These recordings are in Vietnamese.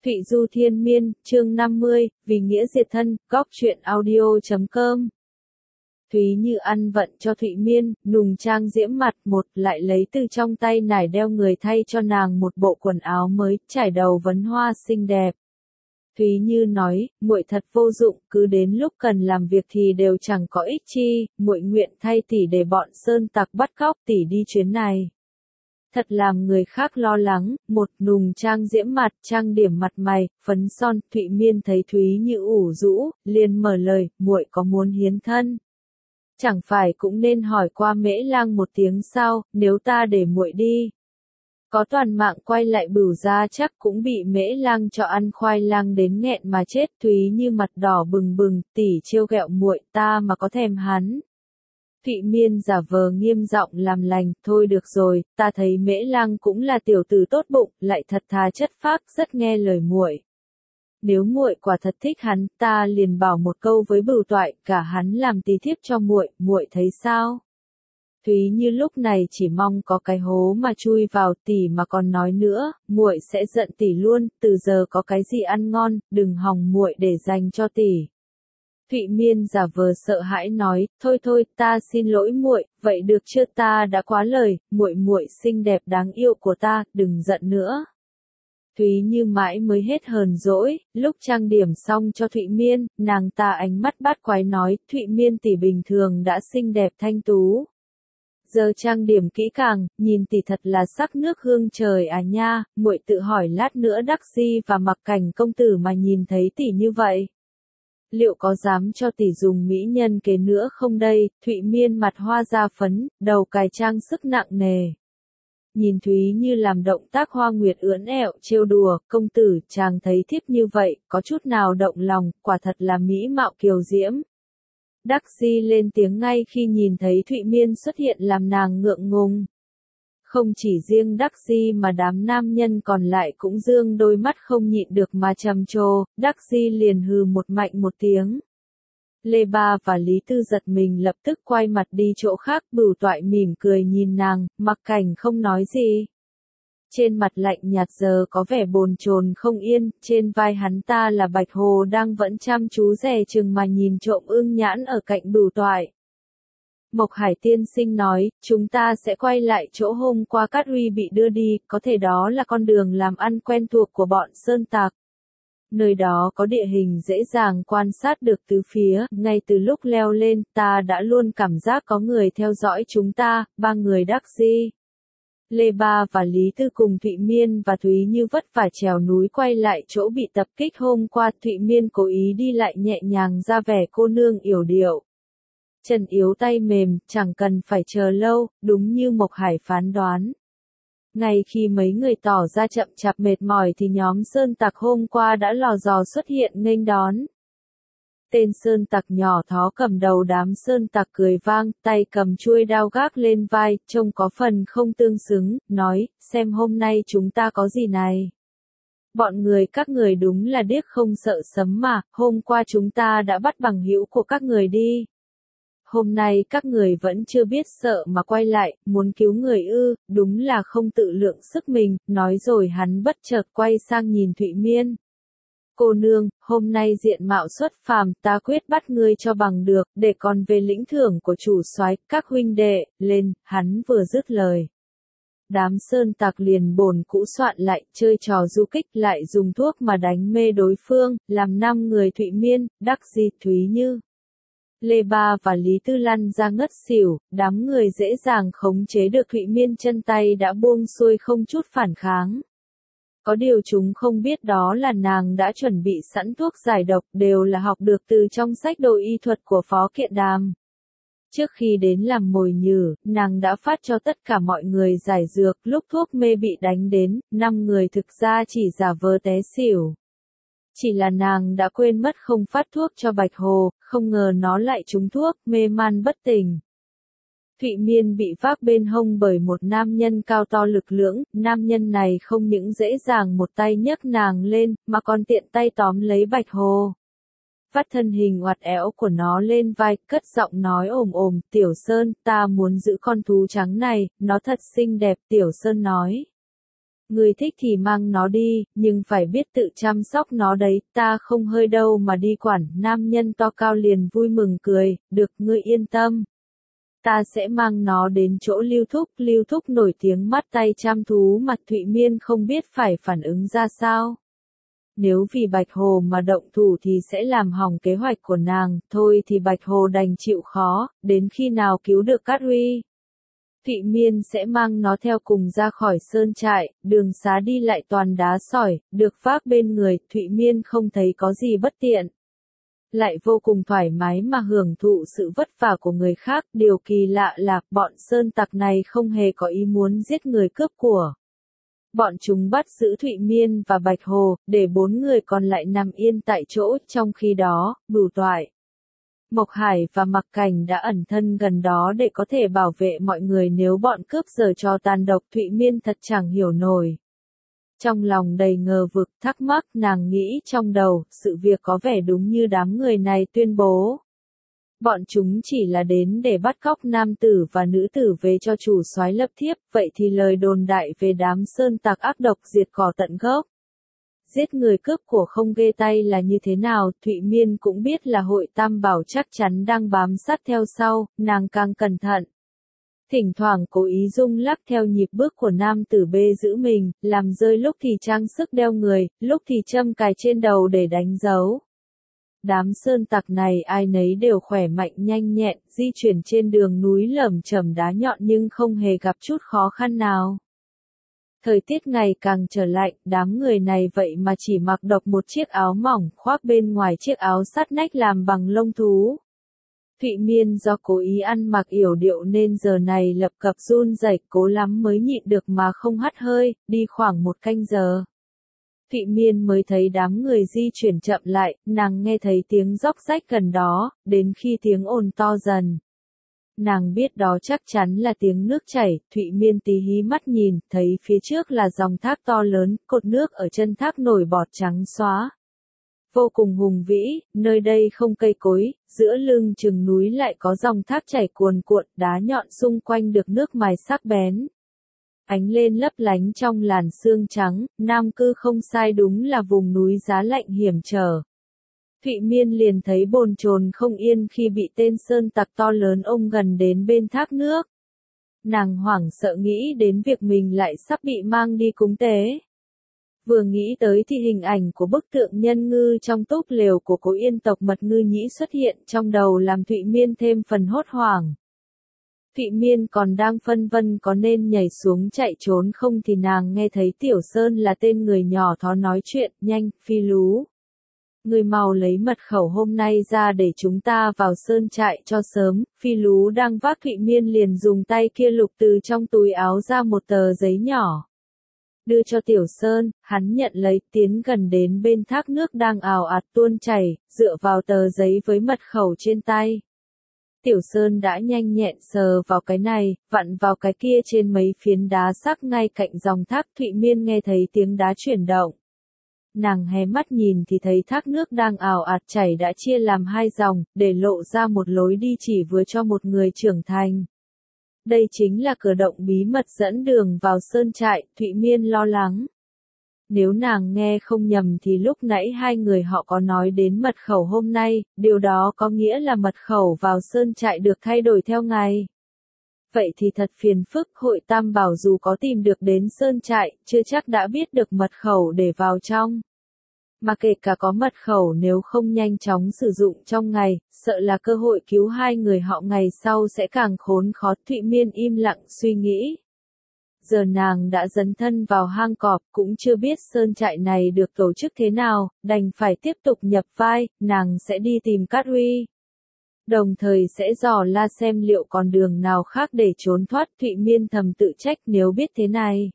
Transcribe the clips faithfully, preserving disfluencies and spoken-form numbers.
Thụy Du Thiên Miên, chương năm mươi, vì nghĩa diệt thân, góc truyện audio chấm com. Thúy Như ăn vận cho Thụy Miên, nùng trang diễm mặt một, lại lấy từ trong tay nải đeo người thay cho nàng một bộ quần áo mới, trải đầu vấn hoa xinh đẹp. Thúy Như nói, muội thật vô dụng, cứ đến lúc cần làm việc thì đều chẳng có ích chi, muội nguyện thay tỷ để bọn sơn tặc bắt cóc tỷ đi chuyến này. Thật làm người khác lo lắng, một nùng trang diễm mặt, trang điểm mặt mày, phấn son, Thụy Miên thấy Thúy Như ủ rũ, liền mở lời, muội có muốn hiến thân? Chẳng phải cũng nên hỏi qua Mễ Lang một tiếng sao, nếu ta để muội đi. Có toàn mạng quay lại Bửu gia chắc cũng bị Mễ Lang cho ăn khoai lang đến nghẹn mà chết. Thúy Như mặt đỏ bừng bừng, tỷ trêu ghẹo muội, ta mà có thèm hắn. Thụy Miên giả vờ nghiêm giọng làm lành, thôi được rồi, ta thấy Mễ Lang cũng là tiểu tử tốt bụng, lại thật thà chất phác, rất nghe lời muội. Nếu muội quả thật thích hắn, ta liền bảo một câu với Bửu Toại, cả hắn làm tí thiếp cho muội, muội thấy sao? Thúy Như lúc này chỉ mong có cái hố mà chui vào, tỷ mà còn nói nữa, muội sẽ giận tỷ luôn, từ giờ có cái gì ăn ngon, đừng hòng muội để dành cho tỷ. Thụy Miên giả vờ sợ hãi nói, thôi thôi, ta xin lỗi muội, vậy được chưa, ta đã quá lời, muội muội xinh đẹp đáng yêu của ta, đừng giận nữa. Thúy Như mãi mới hết hờn dỗi, lúc trang điểm xong cho Thụy Miên, nàng ta ánh mắt bát quái nói, Thụy Miên tỷ bình thường đã xinh đẹp thanh tú. Giờ trang điểm kỹ càng, nhìn tỷ thật là sắc nước hương trời à nha, muội tự hỏi lát nữa Đắc Di và Mặc Cảnh công tử mà nhìn thấy tỷ như vậy. Liệu có dám cho tỷ dùng mỹ nhân kế nữa không đây? Thụy Miên mặt hoa da phấn, đầu cài trang sức nặng nề. Nhìn Thúy Như làm động tác hoa nguyệt ưỡn ẹo, trêu đùa, công tử, chàng thấy thiếp như vậy, có chút nào động lòng, quả thật là mỹ mạo kiều diễm. Đắc Di lên tiếng ngay khi nhìn thấy Thụy Miên xuất hiện làm nàng ngượng ngùng. Không chỉ riêng Đắc Di mà đám nam nhân còn lại cũng dương đôi mắt không nhịn được mà trầm trồ, Đắc Di liền hừ một mạnh một tiếng. Lê Ba và Lý Tư giật mình lập tức quay mặt đi chỗ khác, Bửu Toại mỉm cười nhìn nàng, Mặc Cảnh không nói gì. Trên mặt lạnh nhạt giờ có vẻ bồn chồn không yên, trên vai hắn ta là Bạch Hồ đang vẫn chăm chú dè chừng mà nhìn trộm Ưng Nhãn ở cạnh Bửu Toại. Mộc Hải tiên sinh nói, chúng ta sẽ quay lại chỗ hôm qua Cát Huy bị đưa đi, có thể đó là con đường làm ăn quen thuộc của bọn sơn tặc. Nơi đó có địa hình dễ dàng quan sát được tứ phía, ngay từ lúc leo lên, ta đã luôn cảm giác có người theo dõi chúng ta, ba người Đắc Di. Lê Ba và Lý Tư cùng Thụy Miên và Thúy Như vất vả trèo núi quay lại chỗ bị tập kích hôm qua, Thụy Miên cố ý đi lại nhẹ nhàng ra vẻ cô nương yểu điệu. Chân yếu tay mềm, chẳng cần phải chờ lâu, đúng như Mộc Hải phán đoán. Ngay khi mấy người tỏ ra chậm chạp mệt mỏi thì nhóm sơn tặc hôm qua đã lò dò xuất hiện nghênh đón. Tên sơn tặc nhỏ thó cầm đầu đám sơn tặc cười vang, tay cầm chuôi đao gác lên vai, trông có phần không tương xứng, nói, xem hôm nay chúng ta có gì này. Bọn người các người đúng là điếc không sợ sấm mà, hôm qua chúng ta đã bắt bằng hữu của các người đi. Hôm nay các người vẫn chưa biết sợ mà quay lại, muốn cứu người ư, đúng là không tự lượng sức mình, nói rồi hắn bất chợt quay sang nhìn Thụy Miên. Cô nương, hôm nay diện mạo xuất phàm, ta quyết bắt ngươi cho bằng được, để còn về lĩnh thưởng của chủ soái, các huynh đệ, lên, hắn vừa dứt lời. Đám sơn tặc liền bồn cũ soạn lại, chơi trò du kích lại dùng thuốc mà đánh mê đối phương, làm năm người Thụy Miên, Đắc Di, Thúy Như. Lê Ba và Lý Tư lăn ra ngất xỉu, đám người dễ dàng khống chế được Thụy Miên, chân tay đã buông xuôi không chút phản kháng. Có điều chúng không biết đó là nàng đã chuẩn bị sẵn thuốc giải độc, đều là học được từ trong sách đồ y thuật của Phó Kiện Đàm. Trước khi đến làm mồi nhử, nàng đã phát cho tất cả mọi người giải dược, lúc thuốc mê bị đánh đến, năm người thực ra chỉ giả vờ té xỉu. Chỉ là nàng đã quên mất không phát thuốc cho Bạch Hồ, không ngờ nó lại trúng thuốc, mê man bất tỉnh. Thụy Miên bị vác bên hông bởi một nam nhân cao to lực lưỡng, nam nhân này không những dễ dàng một tay nhấc nàng lên, mà còn tiện tay tóm lấy Bạch Hồ. Vắt thân hình oặt éo của nó lên vai, cất giọng nói ồm ồm, Tiểu Sơn, ta muốn giữ con thú trắng này, nó thật xinh đẹp, Tiểu Sơn nói. Ngươi thích thì mang nó đi, nhưng phải biết tự chăm sóc nó đấy, ta không hơi đâu mà đi quản. Nam nhân to cao liền vui mừng cười, được, ngươi yên tâm. Ta sẽ mang nó đến chỗ Lưu Thúc. Lưu Thúc nổi tiếng mắt tay chăm thú mặt. Thụy Miên không biết phải phản ứng ra sao. Nếu vì Bạch Hồ mà động thủ thì sẽ làm hỏng kế hoạch của nàng, thôi thì Bạch Hồ đành chịu khó, đến khi nào cứu được Cát Huy. Thụy Miên sẽ mang nó theo cùng ra khỏi sơn trại, đường xá đi lại toàn đá sỏi, được vác bên người, Thụy Miên không thấy có gì bất tiện. Lại vô cùng thoải mái mà hưởng thụ sự vất vả của người khác, điều kỳ lạ là, bọn sơn tặc này không hề có ý muốn giết người cướp của. Bọn chúng bắt giữ Thụy Miên và Bạch Hồ, để bốn người còn lại nằm yên tại chỗ, trong khi đó, Bửu Toại, Mộc Hải và Mặc Cảnh đã ẩn thân gần đó để có thể bảo vệ mọi người nếu bọn cướp giở trò tàn độc. Thụy Miên thật chẳng hiểu nổi. Trong lòng đầy ngờ vực thắc mắc, nàng nghĩ trong đầu, sự việc có vẻ đúng như đám người này tuyên bố. Bọn chúng chỉ là đến để bắt cóc nam tử và nữ tử về cho chủ soái lập thiếp, vậy thì lời đồn đại về đám sơn tặc ác độc diệt cỏ tận gốc, giết người cướp của không ghê tay là như thế nào. Thụy Miên cũng biết là hội Tam Bảo chắc chắn đang bám sát theo sau, nàng càng cẩn thận. Thỉnh thoảng cố ý rung lắc theo nhịp bước của nam tử bê giữ mình, làm rơi lúc thì trang sức đeo người, lúc thì châm cài trên đầu để đánh dấu. Đám sơn tặc này ai nấy đều khỏe mạnh nhanh nhẹn, di chuyển trên đường núi lởm chởm đá nhọn nhưng không hề gặp chút khó khăn nào. Thời tiết ngày càng trở lạnh, đám người này vậy mà chỉ mặc độc một chiếc áo mỏng, khoác bên ngoài chiếc áo sát nách làm bằng lông thú. Thụy Miên do cố ý ăn mặc yểu điệu nên giờ này lập cập run rẩy, cố lắm mới nhịn được mà không hắt hơi, đi khoảng một canh giờ. Thụy Miên mới thấy đám người di chuyển chậm lại, nàng nghe thấy tiếng róc rách gần đó, đến khi tiếng ồn to dần. Nàng biết đó chắc chắn là tiếng nước chảy. Thụy Miên tí hí mắt nhìn, thấy phía trước là dòng thác to lớn, cột nước ở chân thác nổi bọt trắng xóa. Vô cùng hùng vĩ, nơi đây không cây cối, giữa lưng chừng núi lại có dòng thác chảy cuồn cuộn, đá nhọn xung quanh được nước mài sắc bén. Ánh lên lấp lánh trong làn sương trắng, Nam Cư không sai, đúng là vùng núi giá lạnh hiểm trở. Thụy Miên liền thấy bồn chồn không yên khi bị tên sơn tặc to lớn ôm gần đến bên thác nước. Nàng hoảng sợ nghĩ đến việc mình lại sắp bị mang đi cúng tế. Vừa nghĩ tới thì hình ảnh của bức tượng nhân ngư trong túp lều của cố Yên tộc Mật Ngư Nhĩ xuất hiện trong đầu làm Thụy Miên thêm phần hốt hoảng. Thụy Miên còn đang phân vân có nên nhảy xuống chạy trốn không thì nàng nghe thấy Tiểu Sơn là tên người nhỏ thó nói chuyện, nhanh, Phi Lú. Người mau lấy mật khẩu hôm nay ra để chúng ta vào sơn trại cho sớm. Phi Lú đang vác Thụy Miên liền dùng tay kia lục từ trong túi áo ra một tờ giấy nhỏ. Đưa cho Tiểu Sơn, hắn nhận lấy, tiến gần đến bên thác nước đang ào ạt tuôn chảy, dựa vào tờ giấy với mật khẩu trên tay. Tiểu Sơn đã nhanh nhẹn sờ vào cái này, vặn vào cái kia trên mấy phiến đá sắc ngay cạnh dòng thác. Thụy Miên nghe thấy tiếng đá chuyển động. Nàng hé mắt nhìn thì thấy thác nước đang ào ạt chảy đã chia làm hai dòng, để lộ ra một lối đi chỉ vừa cho một người trưởng thành. Đây chính là cửa động bí mật dẫn đường vào sơn trại. Thụy Miên lo lắng. Nếu nàng nghe không nhầm thì lúc nãy hai người họ có nói đến mật khẩu hôm nay, điều đó có nghĩa là mật khẩu vào sơn trại được thay đổi theo ngày. Vậy thì thật phiền phức, hội Tam Bảo dù có tìm được đến sơn trại, chưa chắc đã biết được mật khẩu để vào trong. Mà kể cả có mật khẩu nếu không nhanh chóng sử dụng trong ngày, sợ là cơ hội cứu hai người họ ngày sau sẽ càng khốn khó. Thụy Miên im lặng suy nghĩ. Giờ nàng đã dấn thân vào hang cọp, cũng chưa biết sơn trại này được tổ chức thế nào, đành phải tiếp tục nhập vai, nàng sẽ đi tìm Cát Huy. Đồng thời sẽ dò la xem liệu còn đường nào khác để trốn thoát. Thụy Miên thầm tự trách, nếu biết thế này.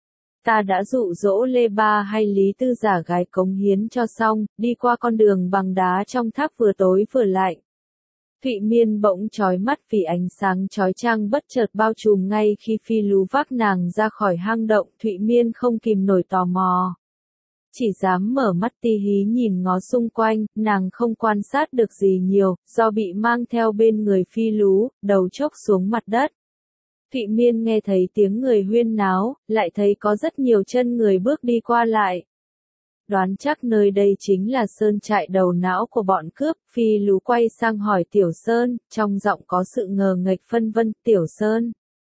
Ta đã dụ dỗ Lê Ba hay Lý Tư giả gái cống hiến cho xong, đi qua con đường bằng đá trong thác vừa tối vừa lạnh. Thụy Miên bỗng chói mắt vì ánh sáng chói chang bất chợt bao trùm ngay khi Phi Lú vác nàng ra khỏi hang động. Thụy Miên không kìm nổi tò mò. Chỉ dám mở mắt ti hí nhìn ngó xung quanh, nàng không quan sát được gì nhiều, do bị mang theo bên người Phi Lú, đầu chốc xuống mặt đất. Thụy Miên nghe thấy tiếng người huyên náo, lại thấy có rất nhiều chân người bước đi qua lại. Đoán chắc nơi đây chính là sơn trại đầu não của bọn cướp, Phi Lú quay sang hỏi Tiểu Sơn, trong giọng có sự ngờ nghệch phân vân, Tiểu Sơn.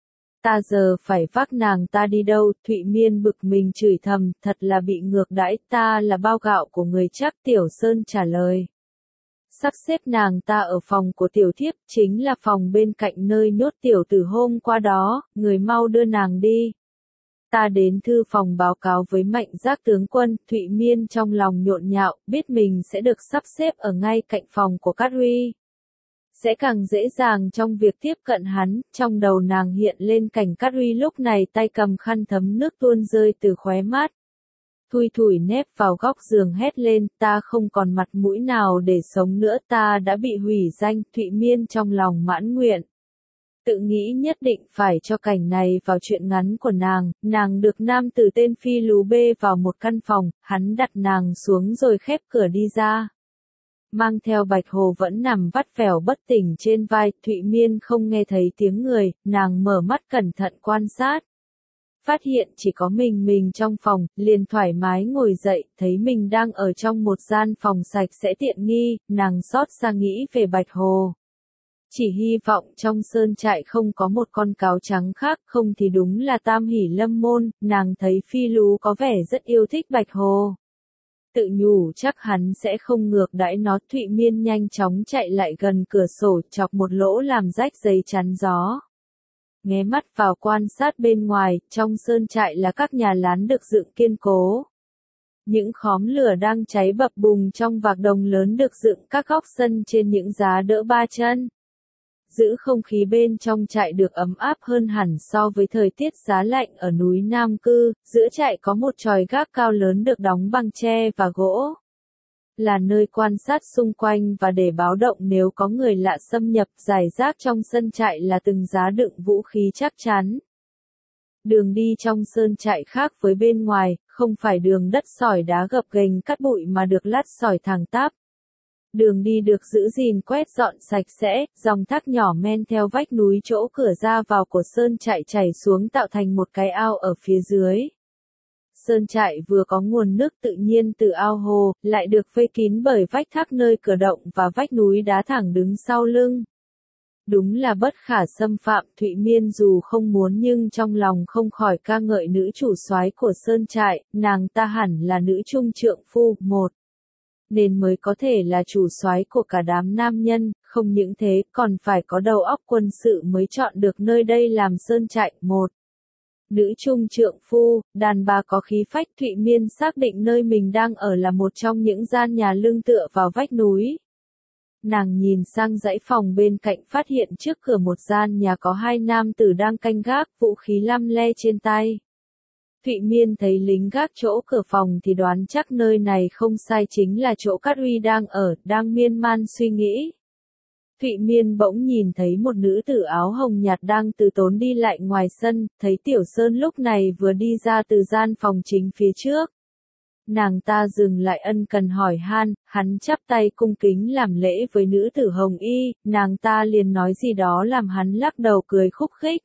Ta giờ phải vác nàng ta đi đâu, Thụy Miên bực mình chửi thầm, thật là bị ngược đãi, ta là bao gạo của người chắc, Tiểu Sơn trả lời. Sắp xếp nàng ta ở phòng của tiểu thiếp, chính là phòng bên cạnh nơi nhốt tiểu tử hôm qua đó, người mau đưa nàng đi. Ta đến thư phòng báo cáo với Mạnh Giác tướng quân, Thụy Miên trong lòng nhộn nhạo, biết mình sẽ được sắp xếp ở ngay cạnh phòng của Cát Huy. Sẽ càng dễ dàng trong việc tiếp cận hắn, trong đầu nàng hiện lên cảnh Cát Huy lúc này tay cầm khăn thấm nước tuôn rơi từ khóe mắt. Thui thủi nép vào góc giường hét lên, ta không còn mặt mũi nào để sống nữa, ta đã bị hủy danh, Thụy Miên trong lòng mãn nguyện. Tự nghĩ nhất định phải cho cảnh này vào chuyện ngắn của nàng, nàng được nam tử tên Phi Lú bê vào một căn phòng, hắn đặt nàng xuống rồi khép cửa đi ra. Mang theo Bạch Hồ vẫn nằm vắt vẻo bất tỉnh trên vai, Thụy Miên không nghe thấy tiếng người, nàng mở mắt cẩn thận quan sát. Phát hiện chỉ có mình mình trong phòng, liền thoải mái ngồi dậy, thấy mình đang ở trong một gian phòng sạch sẽ tiện nghi, nàng xót xa nghĩ về Bạch Hồ. Chỉ hy vọng trong sơn trại không có một con cáo trắng khác, không thì đúng là tam hỷ lâm môn, nàng thấy Phi Lú có vẻ rất yêu thích Bạch Hồ. Tự nhủ chắc hắn sẽ không ngược đãi nó, Thụy Miên nhanh chóng chạy lại gần cửa sổ, chọc một lỗ làm rách giấy chắn gió. Nghé mắt vào quan sát bên ngoài, trong sơn trại là các nhà lán được dựng kiên cố. Những khóm lửa đang cháy bập bùng trong vạc đồng lớn được dựng các góc sân trên những giá đỡ ba chân. Giữ không khí bên trong trại được ấm áp hơn hẳn so với thời tiết giá lạnh ở núi Nam Cư, giữa trại có một chòi gác cao lớn được đóng bằng tre và gỗ. Là nơi quan sát xung quanh và để báo động nếu có người lạ xâm nhập, rải rác trong sân trại là từng giá đựng vũ khí chắc chắn. Đường đi trong sơn trại khác với bên ngoài, không phải đường đất sỏi đá gập ghềnh cát bụi mà được lát sỏi thẳng tắp. Đường đi được giữ gìn quét dọn sạch sẽ, dòng thác nhỏ men theo vách núi chỗ cửa ra vào của sơn trại chảy xuống tạo thành một cái ao ở phía dưới. Sơn trại vừa có nguồn nước tự nhiên từ ao hồ, lại được vây kín bởi vách thác nơi cửa động và vách núi đá thẳng đứng sau lưng. Đúng là bất khả xâm phạm, Thụy Miên dù không muốn nhưng trong lòng không khỏi ca ngợi nữ chủ soái của sơn trại, nàng ta hẳn là nữ trung trượng phu, một. Nên mới có thể là chủ soái của cả đám nam nhân, không những thế còn phải có đầu óc quân sự mới chọn được nơi đây làm sơn trại, một. Nữ trung trượng phu, đàn bà có khí phách, Thụy Miên xác định nơi mình đang ở là một trong những gian nhà lưng tựa vào vách núi. Nàng nhìn sang dãy phòng bên cạnh phát hiện trước cửa một gian nhà có hai nam tử đang canh gác, vũ khí lăm le trên tay. Thụy Miên thấy lính gác chỗ cửa phòng thì đoán chắc nơi này không sai, chính là chỗ Cát Huy đang ở, đang miên man suy nghĩ. Thụy Miên bỗng nhìn thấy một nữ tử áo hồng nhạt đang từ tốn đi lại ngoài sân, thấy Tiểu Sơn lúc này vừa đi ra từ gian phòng chính phía trước. Nàng ta dừng lại ân cần hỏi han, hắn chắp tay cung kính làm lễ với nữ tử hồng y, nàng ta liền nói gì đó làm hắn lắc đầu cười khúc khích.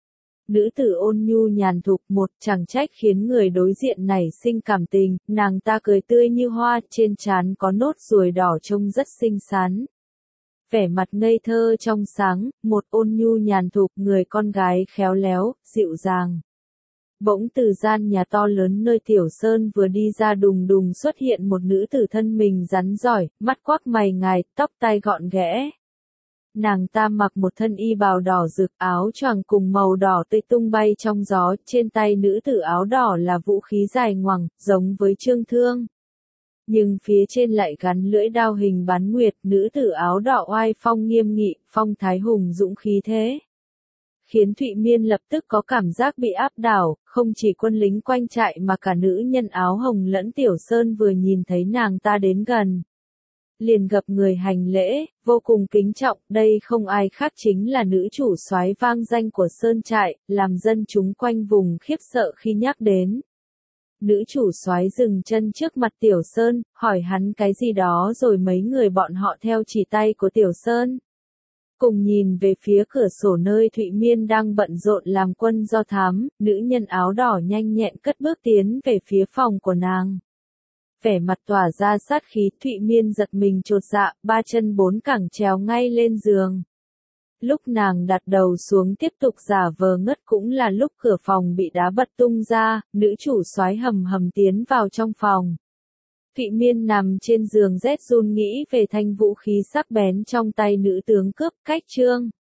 Nữ tử ôn nhu nhàn thục, một chẳng trách khiến người đối diện nảy sinh cảm tình, nàng ta cười tươi như hoa, trên trán có nốt ruồi đỏ trông rất xinh xắn. Vẻ mặt ngây thơ trong sáng, một ôn nhu nhàn thục, người con gái khéo léo, dịu dàng. Bỗng từ gian nhà to lớn nơi Tiểu Sơn vừa đi ra đùng đùng xuất hiện một nữ tử thân mình rắn giỏi, mắt quắc mày ngài, tóc tai gọn ghẽ. Nàng ta mặc một thân y bào đỏ rực, áo choàng cùng màu đỏ tươi tung bay trong gió, trên tay nữ tử áo đỏ là vũ khí dài ngoằng, giống với trương thương. Nhưng phía trên lại gắn lưỡi đao hình bán nguyệt, nữ tử áo đỏ oai phong nghiêm nghị, phong thái hùng dũng khí thế. Khiến Thụy Miên lập tức có cảm giác bị áp đảo, không chỉ quân lính quanh trại mà cả nữ nhân áo hồng lẫn Tiểu Sơn vừa nhìn thấy nàng ta đến gần. Liền gập người hành lễ, vô cùng kính trọng, đây không ai khác chính là nữ chủ soái vang danh của sơn trại, làm dân chúng quanh vùng khiếp sợ khi nhắc đến. Nữ chủ soái dừng chân trước mặt Tiểu Sơn, hỏi hắn cái gì đó rồi mấy người bọn họ theo chỉ tay của Tiểu Sơn. Cùng nhìn về phía cửa sổ nơi Thụy Miên đang bận rộn làm quân do thám, nữ nhân áo đỏ nhanh nhẹn cất bước tiến về phía phòng của nàng. Vẻ mặt tỏa ra sát khí, Thụy Miên giật mình chột dạ, ba chân bốn cẳng trèo ngay lên giường. Lúc nàng đặt đầu xuống tiếp tục giả vờ ngất cũng là lúc cửa phòng bị đá bật tung ra, nữ chủ soái hầm hầm tiến vào trong phòng. Thụy Miên nằm trên giường rét run nghĩ về thanh vũ khí sắc bén trong tay nữ tướng cướp, cách trương.